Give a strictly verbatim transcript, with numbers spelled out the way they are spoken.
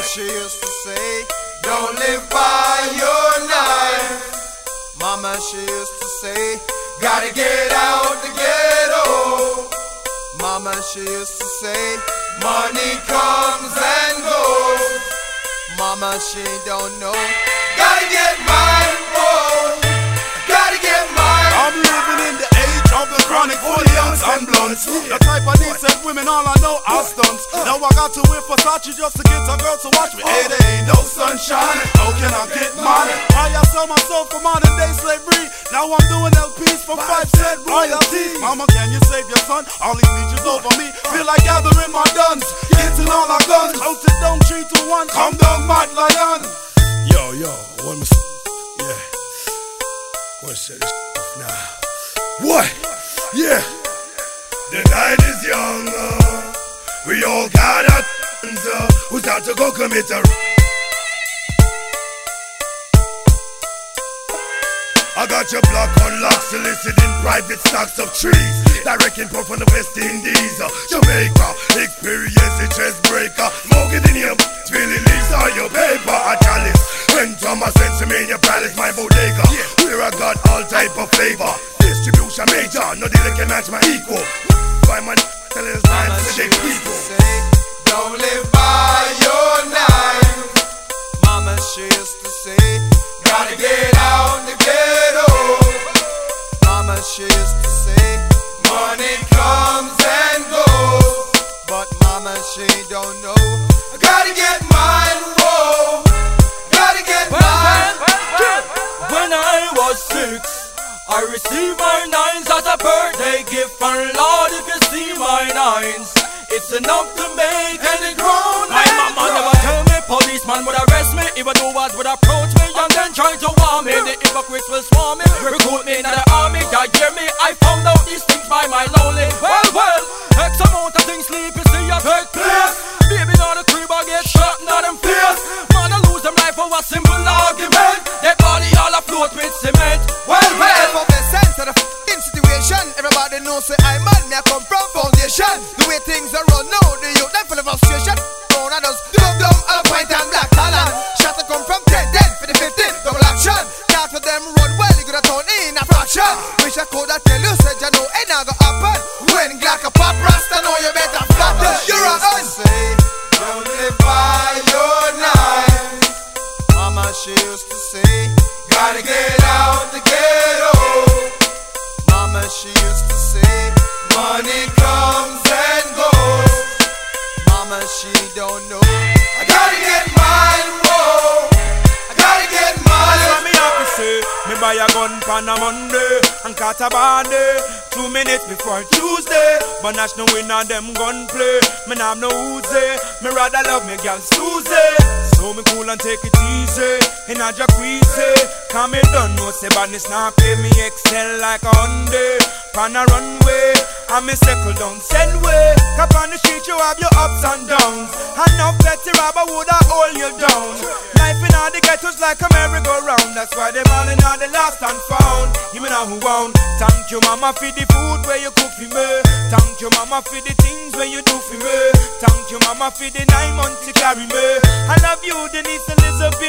she used to say, don't live by your knife. Mama, she used to say, gotta get out the ghetto. Mama, she used to say, money comes and goes. Mama, she don't know, gotta get mine, boy. Gotta get mine. I'm living in the age of the chronic foliants and blunts. The type of decent women, all I know are stunts. Now I got to wear Versace just to get a girl to watch me. Hey, there ain't no sunshine. How can I get mine? I sell my soul for modern day slavery. Now I'm doing L Ps for five cent royalties. Mama, can you save your son? All these leeches over me. Feel like gathering my guns, getting all our guns. Out it down three to one. Come down, mad lion. Yo, yo, one more. Yeah. Go and set this off now. What? Yeah. The night is young. Uh, we all got our guns. Uh, who's out to go commit a. I got your block unlocked, soliciting private stocks of trees. Direct import from the West Indies, uh, Jamaica, experience a chest breaker. Smoke it in your really leaves all your paper. A chalice, when Thomas sends me in your palace, my bodega, where I got all type of flavor. Distribution major, no dealer can match my equal. Why my tell us time to take people. Don't live by your knife. Mama, she used to say, gotta get out the ghetto. Mama, she used to say, money comes and goes. But mama, she don't know, I gotta get mine, whoa. Gotta get well, mine. Well, well, when I was six, I received my nines as a birthday gift. And Lord, if you see my nines, it's enough to make any grown man. My mama never tell me policeman would arrest me. Even though was would approach me and then try to warn me. The hypocrites will swarm me, recruit me into the army. You hear me? I found out these things by my lonely. Well, well, X amount of things sleepy see you take place. Baby, now the crib I get shot, not them face. Man, I lose them life for a simple argument. They body all afloat with cement. Well, well, from the center of the f***ing situation, everybody knows say I man, me I come from foundation. The way things are run now, the youth them full of frustration. Down and us, dumb dumb, a pint and black talent. Shot to come from ten, ten for the fifteen, double action. Can't for them run well, you could have turn in a fraction. Wish I could have tell you, said you know it not gonna happen. When Glock a pop rasta, know you better flatten. You're a us. Don't live by your knife. Mama, she used to say, gotta get out the ghetto. Mama, she used to say, money comes and goes. Mama, she don't know, I gotta get mine, whoa. I gotta get mine. that's what me have to say. Me buy a gun pan a Monday and cut a bandy. Two minutes before Tuesday, but national winner them gun play. Me nah have no Uzi, me rather love me girl Susie. So me cool and take it easy, in a jacuzzi. Cause me done know say badness nah pay me excel like a Hyundai. Pan a runway, and me circle down send way. Cause on the street you have your ups and downs, and no petty robber woulda hold you down. Life in all the ghettos like a merry-go-round. That's why them all in all the lost and found. You me know who won. Thank you mama for the food where you cook for me. Thank you mama for the things where you do for me. Thank you mama for the nine months you carry me. I love you Denise Elizabeth.